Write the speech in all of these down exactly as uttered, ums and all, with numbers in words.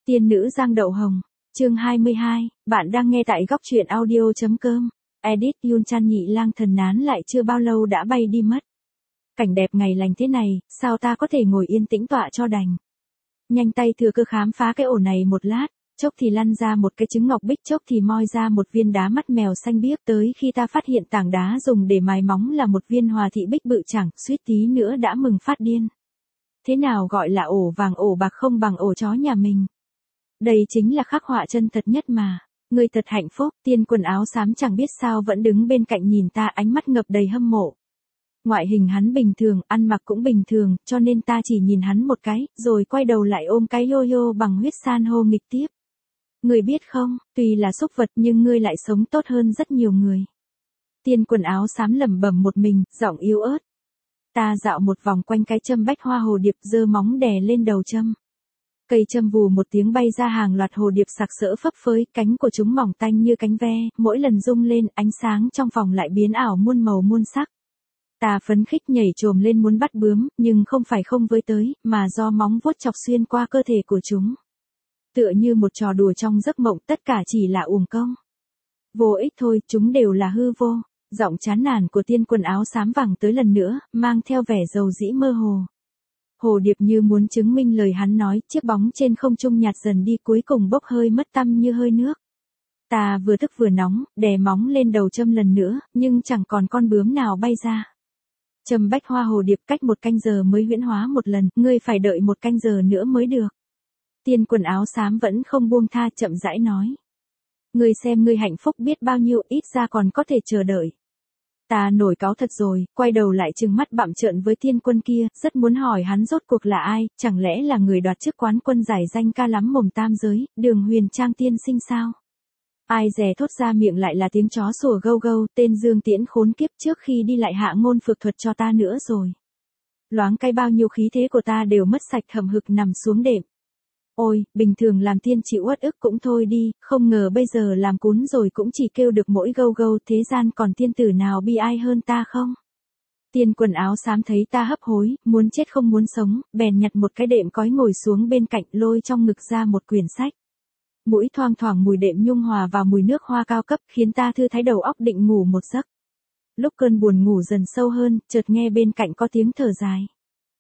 Tiên nữ Giang Đậu Hồng, chương hai mươi hai, bạn đang nghe tại góc truyện audio.com. Edit Yun Chan Nhị Lang Thần nán lại chưa bao lâu đã bay đi mất. Cảnh đẹp ngày lành thế này, sao ta có thể ngồi yên tĩnh tọa cho đành. Nhanh tay thừa cơ khám phá cái ổ này một lát, chốc thì lăn ra một cái trứng ngọc bích, chốc thì moi ra một viên đá mắt mèo xanh biếc, tới khi ta phát hiện tảng đá dùng để mài móng là một viên hòa thị bích bự chẳng, suýt tí nữa đã mừng phát điên. Thế nào gọi là ổ vàng ổ bạc không bằng ổ chó nhà mình. Đây chính là khắc họa chân thật nhất mà. Người thật hạnh phúc. Tiên quần áo xám chẳng biết sao vẫn đứng bên cạnh nhìn ta, ánh mắt ngập đầy hâm mộ. Ngoại hình hắn bình thường, ăn mặc cũng bình thường, cho nên ta chỉ nhìn hắn một cái, rồi quay đầu lại ôm cái yo-yo bằng huyết san hô nghịch tiếp. Người biết không, tuy là súc vật nhưng ngươi lại sống tốt hơn rất nhiều người. Tiên quần áo xám lẩm bẩm một mình, giọng yếu ớt. Ta dạo một vòng quanh cái châm bách hoa hồ điệp, giơ móng đè lên đầu châm. Cây châm vù một tiếng bay ra hàng loạt hồ điệp sặc sỡ phấp phới, cánh của chúng mỏng tanh như cánh ve, mỗi lần rung lên, ánh sáng trong phòng lại biến ảo muôn màu muôn sắc. Ta phấn khích nhảy chồm lên muốn bắt bướm, nhưng không phải không với tới, mà do móng vuốt chọc xuyên qua cơ thể của chúng. Tựa như một trò đùa trong giấc mộng, tất cả chỉ là uổng công. Vô ích thôi, chúng đều là hư vô. Giọng chán nản của tiên quần áo xám vẳng tới lần nữa, mang theo vẻ dầu dĩ mơ hồ. Hồ điệp như muốn chứng minh lời hắn nói, chiếc bóng trên không trung nhạt dần đi, cuối cùng bốc hơi mất tăm như hơi nước. Ta vừa tức vừa nóng, đè móng lên đầu châm lần nữa, nhưng chẳng còn con bướm nào bay ra. Châm bách hoa hồ điệp cách một canh giờ mới huyễn hóa một lần, ngươi phải đợi một canh giờ nữa mới được. Tiên quần áo xám vẫn không buông tha, chậm rãi nói. Ngươi xem ngươi hạnh phúc biết bao nhiêu, ít ra còn có thể chờ đợi. Ta nổi cáu thật rồi, quay đầu lại trừng mắt bặm trợn với tiên quân kia, rất muốn hỏi hắn rốt cuộc là ai, chẳng lẽ là người đoạt chức quán quân giải danh ca lắm mồm tam giới, Đường Huyền Trang tiên sinh sao? Ai dè thốt ra miệng lại là tiếng chó sủa gâu gâu, tên Dương Tiễn khốn kiếp trước khi đi lại hạ ngôn phược thuật cho ta nữa rồi. Loáng cái bao nhiêu khí thế của ta đều mất sạch, hầm hực nằm xuống đệm. Ôi, bình thường làm tiên chịu uất ức cũng thôi đi, không ngờ bây giờ làm cún rồi cũng chỉ kêu được mỗi gâu gâu, thế gian còn tiên tử nào bi ai hơn ta không? Tiên quần áo xám thấy ta hấp hối, muốn chết không muốn sống, bèn nhặt một cái đệm cói ngồi xuống bên cạnh, lôi trong ngực ra một quyển sách. Mũi thoang thoảng mùi đệm nhung hòa vào mùi nước hoa cao cấp, khiến ta thư thái đầu óc định ngủ một giấc. Lúc cơn buồn ngủ dần sâu hơn, chợt nghe bên cạnh có tiếng thở dài.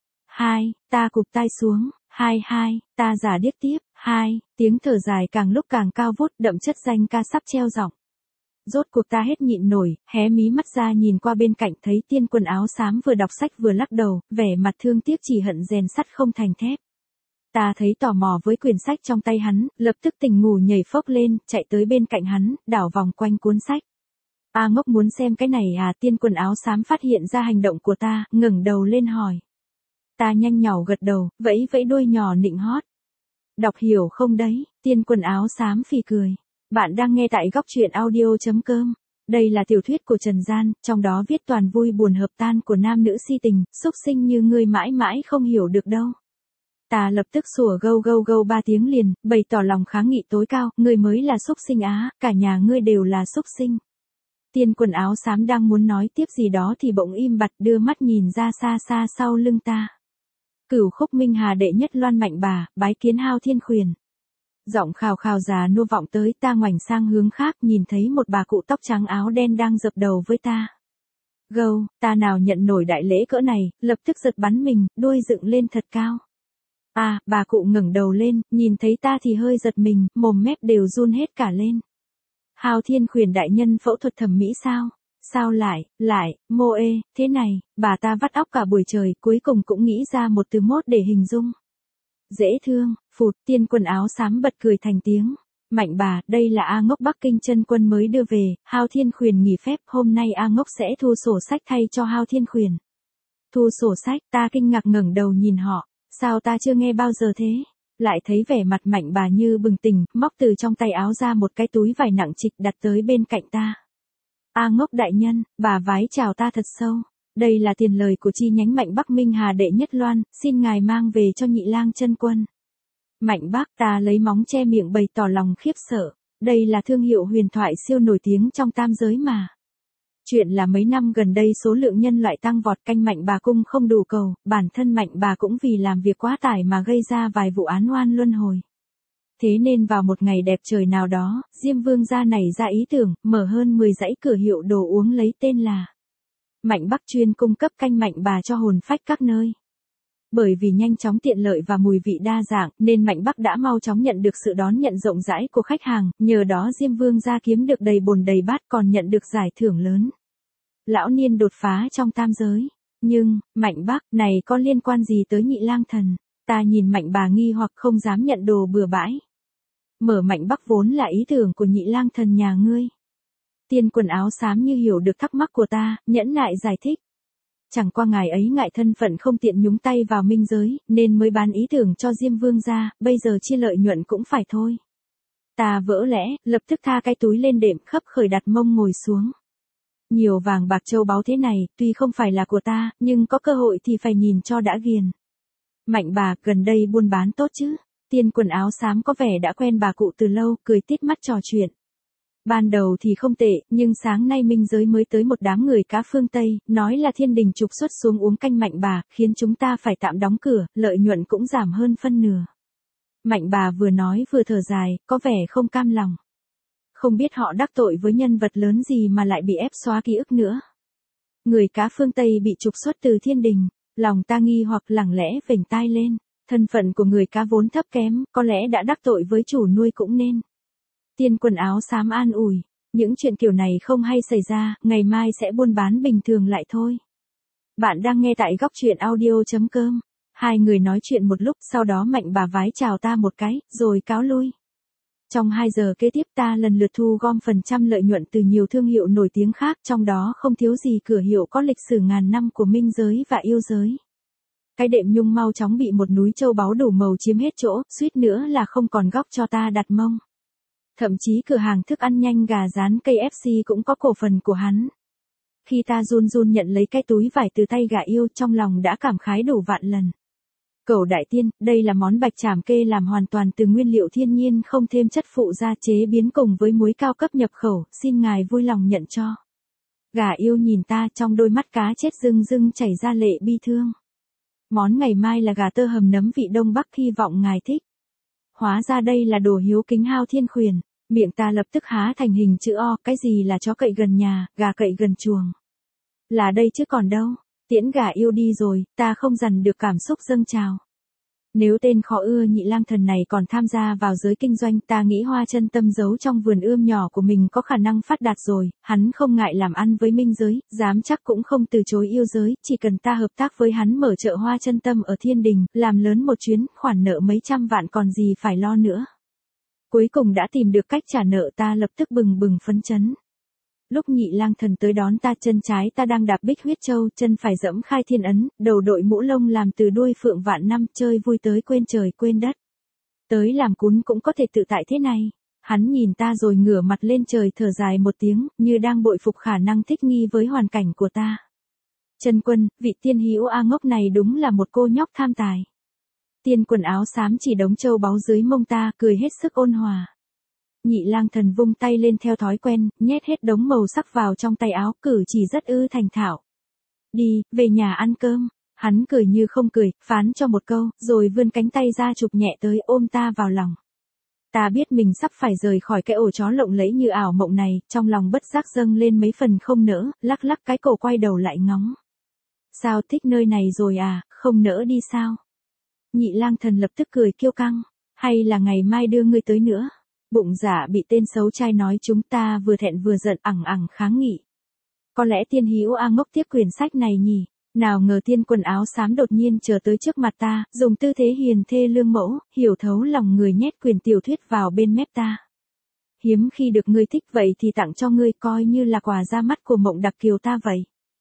Hai, ta cụp tai xuống. Hai hai, ta giả điếc tiếp. Hai, tiếng thở dài càng lúc càng cao vút, đậm chất danh ca sắp treo giọng. Rốt cuộc ta hết nhịn nổi, hé mí mắt ra nhìn qua bên cạnh, thấy tiên quần áo xám vừa đọc sách vừa lắc đầu, vẻ mặt thương tiếc chỉ hận rèn sắt không thành thép. Ta thấy tò mò với quyển sách trong tay hắn, lập tức tỉnh ngủ nhảy phốc lên, chạy tới bên cạnh hắn, đảo vòng quanh cuốn sách. A ngốc muốn xem cái này à? Tiên quần áo xám phát hiện ra hành động của ta, ngẩng đầu lên hỏi. Ta nhanh nhỏ gật đầu, vẫy vẫy đuôi nhỏ nịnh hót. Đọc hiểu không đấy? Tiên quần áo xám phì cười. Bạn đang nghe tại góc truyện audio.com. Đây là tiểu thuyết của Trần Gian, trong đó viết toàn vui buồn hợp tan của nam nữ si tình, xúc sinh như ngươi mãi mãi không hiểu được đâu. Ta lập tức sủa gâu gâu gâu ba tiếng liền, bày tỏ lòng kháng nghị tối cao, ngươi mới là xúc sinh á, cả nhà ngươi đều là xúc sinh. Tiên quần áo xám đang muốn nói tiếp gì đó thì bỗng im bặt, đưa mắt nhìn ra xa xa sau lưng ta. Cửu khúc minh hà đệ nhất loan mạnh bà, bái kiến Hao Thiên Khuyển. Giọng khào khào già nua vọng tới, ta ngoảnh sang hướng khác, nhìn thấy một bà cụ tóc trắng áo đen đang dập đầu với ta. Gâu, ta nào nhận nổi đại lễ cỡ này, lập tức giật bắn mình, đuôi dựng lên thật cao. À, bà cụ ngẩng đầu lên, nhìn thấy ta thì hơi giật mình, mồm mép đều run hết cả lên. Hao Thiên Khuyển đại nhân phẫu thuật thẩm mỹ sao? Sao lại, lại, mô ê, thế này, bà ta vắt óc cả buổi trời, cuối cùng cũng nghĩ ra một từ mốt để hình dung. Dễ thương, phụt, tiên quần áo xám bật cười thành tiếng. Mạnh bà, đây là A Ngốc Bắc Kinh chân quân mới đưa về, Hao Thiên Khuyển nghỉ phép, hôm nay A Ngốc sẽ thu sổ sách thay cho Hao Thiên Khuyển. Thu sổ sách, ta kinh ngạc ngẩng đầu nhìn họ, sao ta chưa nghe bao giờ thế? Lại thấy vẻ mặt mạnh bà như bừng tỉnh, móc từ trong tay áo ra một cái túi vải nặng trịch đặt tới bên cạnh ta. A Ngốc đại nhân, bà vái chào ta thật sâu. Đây là tiền lời của chi nhánh Mạnh Bắc Minh Hà đệ nhất loan, xin ngài mang về cho Nhị Lang chân quân. Mạnh Bắc, ta lấy móng che miệng bày tỏ lòng khiếp sợ. Đây là thương hiệu huyền thoại siêu nổi tiếng trong tam giới mà. Chuyện là mấy năm gần đây số lượng nhân loại tăng vọt, canh Mạnh bà cung không đủ cầu, bản thân Mạnh bà cũng vì làm việc quá tải mà gây ra vài vụ án oan luân hồi. Thế nên vào một ngày đẹp trời nào đó, Diêm Vương gia nảy ra ý tưởng, mở hơn mười dãy cửa hiệu đồ uống lấy tên là Mạnh Bắc, chuyên cung cấp canh mạnh bà cho hồn phách các nơi. Bởi vì nhanh chóng, tiện lợi và mùi vị đa dạng, nên Mạnh Bắc đã mau chóng nhận được sự đón nhận rộng rãi của khách hàng, nhờ đó Diêm Vương gia kiếm được đầy bồn đầy bát, còn nhận được giải thưởng lớn. Lão niên đột phá trong tam giới. Nhưng, Mạnh Bắc này có liên quan gì tới Nhị Lang Thần? Ta nhìn Mạnh bà nghi hoặc không dám nhận đồ bừa bãi. Mở Mạnh Bắc vốn là ý tưởng của Nhị Lang Thần nhà ngươi. Tiên quần áo xám như hiểu được thắc mắc của ta, nhẫn nại giải thích. Chẳng qua ngài ấy ngại thân phận không tiện nhúng tay vào minh giới, nên mới bán ý tưởng cho Diêm Vương gia, bây giờ chia lợi nhuận cũng phải thôi. Ta vỡ lẽ, lập tức tha cái túi lên đệm, khấp khởi đặt mông ngồi xuống. Nhiều vàng bạc châu báu thế này, tuy không phải là của ta, nhưng có cơ hội thì phải nhìn cho đã ghiền. Mạnh bà, gần đây buôn bán tốt chứ? Tiên quần áo xám có vẻ đã quen bà cụ từ lâu, cười tít mắt trò chuyện. Ban đầu thì không tệ, nhưng sáng nay minh giới mới tới một đám người cá phương Tây, nói là thiên đình trục xuất xuống uống canh Mạnh bà, khiến chúng ta phải tạm đóng cửa, lợi nhuận cũng giảm hơn phân nửa. Mạnh bà vừa nói vừa thở dài, có vẻ không cam lòng. Không biết họ đắc tội với nhân vật lớn gì mà lại bị ép xóa ký ức nữa. Người cá phương Tây bị trục xuất từ thiên đình, lòng ta nghi hoặc lẳng lẽ vểnh tai lên. Thân phận của người cá vốn thấp kém, có lẽ đã đắc tội với chủ nuôi cũng nên. Tiên quần áo xám an ủi, những chuyện kiểu này không hay xảy ra, ngày mai sẽ buôn bán bình thường lại thôi. Bạn đang nghe tại góc truyện audio chấm com. Hai người nói chuyện một lúc, sau đó Mạnh bà vái chào ta một cái, rồi cáo lui. Trong hai giờ kế tiếp ta lần lượt thu gom phần trăm lợi nhuận từ nhiều thương hiệu nổi tiếng khác, trong đó không thiếu gì cửa hiệu có lịch sử ngàn năm của minh giới và yêu giới. Cái đệm nhung mau chóng bị một núi châu báu đủ màu chiếm hết chỗ, suýt nữa là không còn góc cho ta đặt mông. Thậm chí cửa hàng thức ăn nhanh gà rán ca ép xê cũng có cổ phần của hắn. Khi ta run run nhận lấy cái túi vải từ tay gà yêu, trong lòng đã cảm khái đủ vạn lần. Cẩu đại tiên, đây là món bạch trảm kê làm hoàn toàn từ nguyên liệu thiên nhiên, không thêm chất phụ gia chế biến cùng với muối cao cấp nhập khẩu, xin ngài vui lòng nhận cho. Gà yêu nhìn ta, trong đôi mắt cá chết rưng rưng chảy ra lệ bi thương. Món ngày mai là gà tơ hầm nấm vị Đông Bắc, hy vọng ngài thích. Hóa ra đây là đồ hiếu kính hao thiên khuyển, miệng ta lập tức há thành hình chữ O, cái gì là chó cậy gần nhà, gà cậy gần chuồng. Là đây chứ còn đâu, tiễn gà yêu đi rồi, ta không dằn được cảm xúc dâng trào. Nếu tên khó ưa Nhị Lang Thần này còn tham gia vào giới kinh doanh, ta nghĩ Hoa Chân Tâm giấu trong vườn ươm nhỏ của mình có khả năng phát đạt rồi, hắn không ngại làm ăn với minh giới, dám chắc cũng không từ chối yêu giới, chỉ cần ta hợp tác với hắn mở chợ Hoa Chân Tâm ở thiên đình, làm lớn một chuyến, khoản nợ mấy trăm vạn còn gì phải lo nữa. Cuối cùng đã tìm được cách trả nợ, ta lập tức bừng bừng phấn chấn. Lúc Nhị Lang Thần tới đón ta, chân trái ta đang đạp Bích Huyết Châu, chân phải dẫm Khai Thiên Ấn, đầu đội mũ lông làm từ đuôi phượng vạn năm, chơi vui tới quên trời quên đất. Tới làm cún cũng có thể tự tại thế này. Hắn nhìn ta rồi ngửa mặt lên trời thở dài một tiếng, như đang bội phục khả năng thích nghi với hoàn cảnh của ta. Chân Quân, vị tiên hữu A ngốc này đúng là một cô nhóc tham tài. Tiên quần áo xám chỉ đống châu báu dưới mông ta, cười hết sức ôn hòa. Nhị Lang Thần vung tay lên theo thói quen, nhét hết đống màu sắc vào trong tay áo, cử chỉ rất ư thành thạo. Đi, về nhà ăn cơm. Hắn cười như không cười, phán cho một câu, rồi vươn cánh tay ra chụp nhẹ tới, ôm ta vào lòng. Ta biết mình sắp phải rời khỏi cái ổ chó lộng lẫy như ảo mộng này, trong lòng bất giác dâng lên mấy phần không nỡ, lắc lắc cái cổ quay đầu lại ngóng. Sao, thích nơi này rồi à, không nỡ đi sao? Nhị Lang Thần lập tức cười kiêu căng, hay là ngày mai đưa ngươi tới nữa? Bụng dạ bị tên xấu trai nói chúng ta vừa thẹn vừa giận, ẳng ẳng kháng nghị. Có lẽ tiên hữu A ngốc tiếp quyển sách này nhỉ? Nào ngờ tiên quần áo xám đột nhiên chờ tới trước mặt ta, dùng tư thế hiền thê lương mẫu, hiểu thấu lòng người nhét quyển tiểu thuyết vào bên mép ta. Hiếm khi được ngươi thích vậy thì tặng cho ngươi, coi như là quà ra mắt của Mộng Đặc Kiều ta vậy.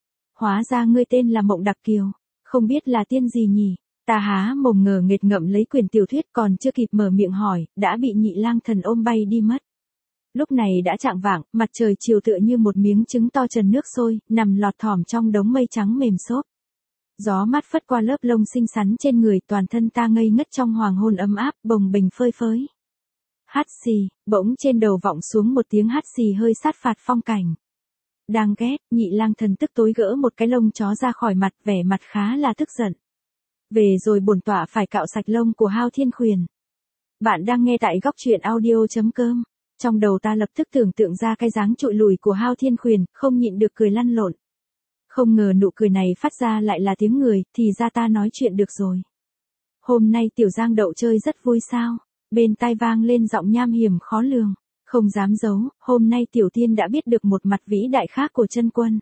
Hóa ra ngươi tên là Mộng Đặc Kiều, không biết là tiên gì nhỉ? Ta há mồm ngờ nghệt ngậm lấy quyển tiểu thuyết, còn chưa kịp mở miệng hỏi, đã bị Nhị Lang Thần ôm bay đi mất. Lúc này đã chạng vạng, mặt trời chiều tựa như một miếng trứng to trần nước sôi, nằm lọt thỏm trong đống mây trắng mềm xốp. Gió mát phất qua lớp lông xinh xắn trên người, toàn thân ta ngây ngất trong hoàng hôn ấm áp, bồng bềnh phơi phới. Hát xì, bỗng trên đầu vọng xuống một tiếng hát xì hơi sát phạt phong cảnh. Đang ghét, Nhị Lang Thần tức tối gỡ một cái lông chó ra khỏi mặt, vẻ mặt khá là tức giận. Về rồi bổn tọa phải cạo sạch lông của hao thiên khuyển. Bạn đang nghe tại góc truyện audio.com. Trong đầu ta lập tức tưởng tượng ra cái dáng trụi lùi của Hao Thiên Khuyển, không nhịn được cười lăn lộn. Không ngờ nụ cười này phát ra lại là tiếng người, thì ra ta nói chuyện được rồi. Hôm nay Tiểu Giang Đậu chơi rất vui sao? Bên tai vang lên giọng nham hiểm khó lường. Không dám giấu, hôm nay Tiểu Tiên đã biết được một mặt vĩ đại khác của Chân Quân.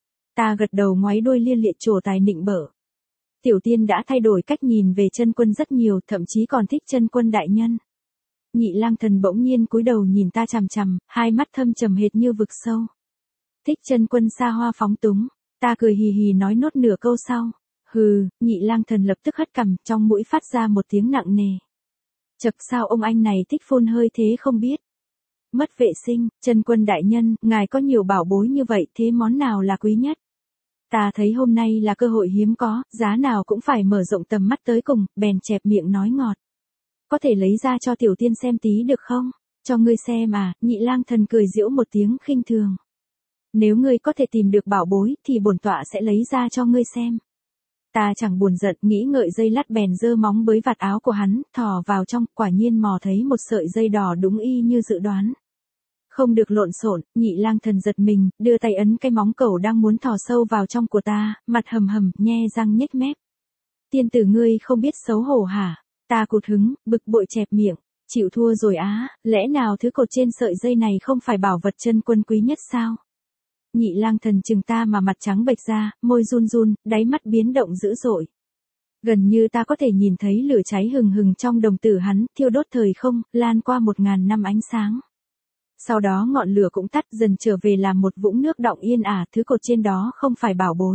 Ta gật đầu ngoáy đuôi liên liệt trổ tài nịnh bợ. Tiểu Tiên đã thay đổi cách nhìn về Chân Quân rất nhiều, thậm chí còn thích Chân Quân đại nhân. Nhị Lang Thần bỗng nhiên cúi đầu nhìn ta chằm chằm, hai mắt thâm trầm hệt như vực sâu. Thích Chân Quân xa hoa phóng túng, ta cười hì hì nói nốt nửa câu sau. Hừ, Nhị Lang Thần lập tức hất cằm, trong mũi phát ra một tiếng nặng nề. Chậc, sao ông anh này thích phun hơi thế không biết. Mất vệ sinh, Chân Quân đại nhân, ngài có nhiều bảo bối như vậy, thế món nào là quý nhất? Ta thấy hôm nay là cơ hội hiếm có, giá nào cũng phải mở rộng tầm mắt tới cùng, bèn chẹp miệng nói ngọt. Có thể lấy ra cho Tiểu Tiên xem tí được không? Cho ngươi xem à? Nhị Lang Thần cười giễu một tiếng khinh thường. Nếu ngươi có thể tìm được bảo bối, thì bổn tọa sẽ lấy ra cho ngươi xem. Ta chẳng buồn giận, nghĩ ngợi giây lát bèn giơ móng bới vạt áo của hắn, thò vào trong, quả nhiên mò thấy một sợi dây đỏ đúng y như dự đoán. Không được lộn xộn, Nhị Lang Thần giật mình, đưa tay ấn cái móng cẩu đang muốn thò sâu vào trong của ta, mặt hầm hầm, nhe răng nhếch mép. Tiên tử ngươi không biết xấu hổ hả? Ta cụt hứng, bực bội chẹp miệng, chịu thua rồi á, lẽ nào thứ cột trên sợi dây này không phải bảo vật Chân Quân quý nhất sao? Nhị Lang Thần chừng ta mà mặt trắng bệch ra, môi run run, đáy mắt biến động dữ dội. Gần như ta có thể nhìn thấy lửa cháy hừng hừng trong đồng tử hắn, thiêu đốt thời không, lan qua một ngàn năm ánh sáng. Sau đó ngọn lửa cũng tắt, dần trở về làm một vũng nước đọng yên ả, thứ cột trên đó không phải bảo bối.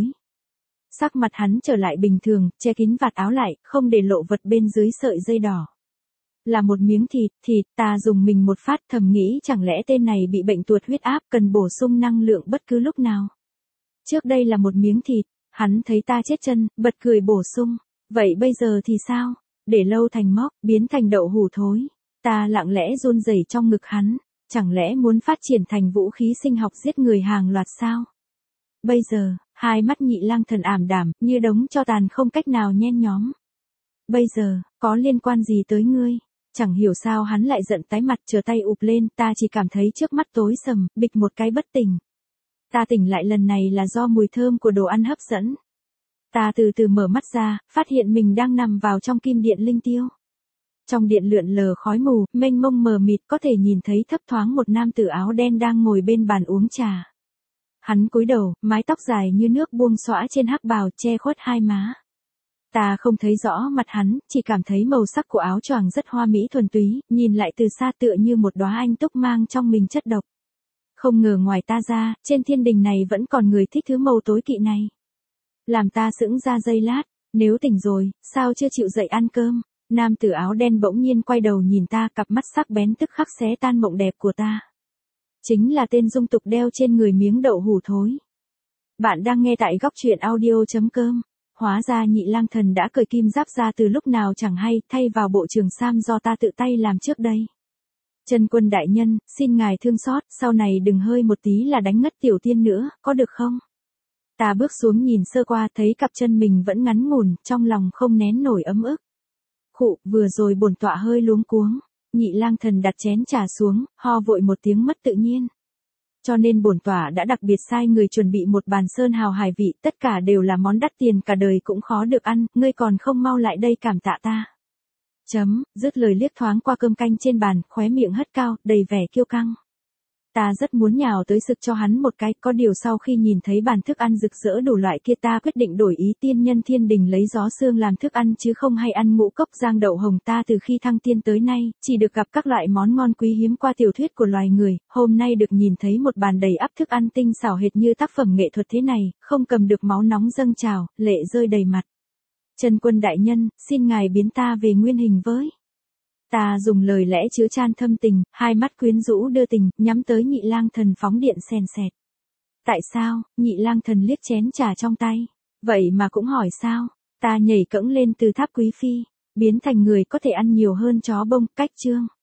Sắc mặt hắn trở lại bình thường, che kín vạt áo lại, không để lộ vật bên dưới sợi dây đỏ. Là một miếng thịt, thịt, ta dùng mình một phát, thầm nghĩ chẳng lẽ tên này bị bệnh tuột huyết áp, cần bổ sung năng lượng bất cứ lúc nào. Trước đây là một miếng thịt, hắn thấy ta chết chân, bật cười bổ sung. Vậy bây giờ thì sao? Để lâu thành móc, biến thành đậu hủ thối. Ta lặng lẽ run rẩy trong ngực hắn. Chẳng lẽ muốn phát triển thành vũ khí sinh học giết người hàng loạt sao? Bây giờ, hai mắt Nhị Lang Thần ảm đạm, như đống tro tàn không cách nào nhen nhóm. Bây giờ, có liên quan gì tới ngươi? Chẳng hiểu sao hắn lại giận tái mặt, trở tay ụp lên, ta chỉ cảm thấy trước mắt tối sầm, bịch một cái bất tỉnh. Ta tỉnh lại lần này là do mùi thơm của đồ ăn hấp dẫn. Ta từ từ mở mắt ra, phát hiện mình đang nằm vào trong kim điện linh tiêu. Trong điện lượn lờ khói mù, mênh mông mờ mịt, có thể nhìn thấy thấp thoáng một nam tử áo đen đang ngồi bên bàn uống trà. Hắn cúi đầu, mái tóc dài như nước buông xõa trên hắc bào, che khuất hai má. Ta không thấy rõ mặt hắn, chỉ cảm thấy màu sắc của áo choàng rất hoa mỹ thuần túy, nhìn lại từ xa tựa như một đóa anh túc mang trong mình chất độc. Không ngờ ngoài ta ra, trên thiên đình này vẫn còn người thích thứ màu tối kỵ này. Làm ta sững ra giây lát, nếu tỉnh rồi, sao chưa chịu dậy ăn cơm? Nam tử áo đen bỗng nhiên quay đầu nhìn ta, cặp mắt sắc bén tức khắc xé tan mộng đẹp của ta. Chính là tên dung tục đeo trên người miếng đậu hủ thối. Bạn đang nghe tại góc truyện audio.com. Hóa ra Nhị Lang Thần đã cởi kim giáp ra từ lúc nào chẳng hay, thay vào bộ trường sam do ta tự tay làm trước đây. Chân Quân đại nhân, xin ngài thương xót, sau này đừng hơi một tí là đánh ngất Tiểu Tiên nữa, có được không? Ta bước xuống nhìn sơ qua, thấy cặp chân mình vẫn ngắn ngủn, trong lòng không nén nổi ấm ức. Khụ, vừa rồi bổn tọa hơi luống cuống. Nhị Lang Thần đặt chén trà xuống, ho vội một tiếng mất tự nhiên. Cho nên bổn tọa đã đặc biệt sai người chuẩn bị một bàn sơn hào hải vị, tất cả đều là món đắt tiền cả đời cũng khó được ăn, ngươi còn không mau lại đây cảm tạ ta. Chấm, dứt lời liếc thoáng qua cơm canh trên bàn, khóe miệng hất cao, đầy vẻ kiêu căng. Ta rất muốn nhào tới sực cho hắn một cái, có điều sau khi nhìn thấy bàn thức ăn rực rỡ đủ loại kia ta quyết định đổi ý. Tiên nhân thiên đình lấy gió xương làm thức ăn chứ không hay ăn ngũ cốc giang đậu hồng. Ta từ khi thăng tiên tới nay, chỉ được gặp các loại món ngon quý hiếm qua tiểu thuyết của loài người, hôm nay được nhìn thấy một bàn đầy ắp thức ăn tinh xảo hệt như tác phẩm nghệ thuật thế này, không cầm được máu nóng dâng trào, lệ rơi đầy mặt. Chân Quân đại nhân, xin ngài biến ta về nguyên hình với. Ta dùng lời lẽ chứa chan thâm tình, hai mắt quyến rũ đưa tình, nhắm tới Nhị Lang Thần phóng điện sèn sẹt. Tại sao? Nhị Lang Thần liếc chén trà trong tay. Vậy mà cũng hỏi sao? Ta nhảy cẫng lên từ tháp quý phi, biến thành người có thể ăn nhiều hơn chó bông, cách chương.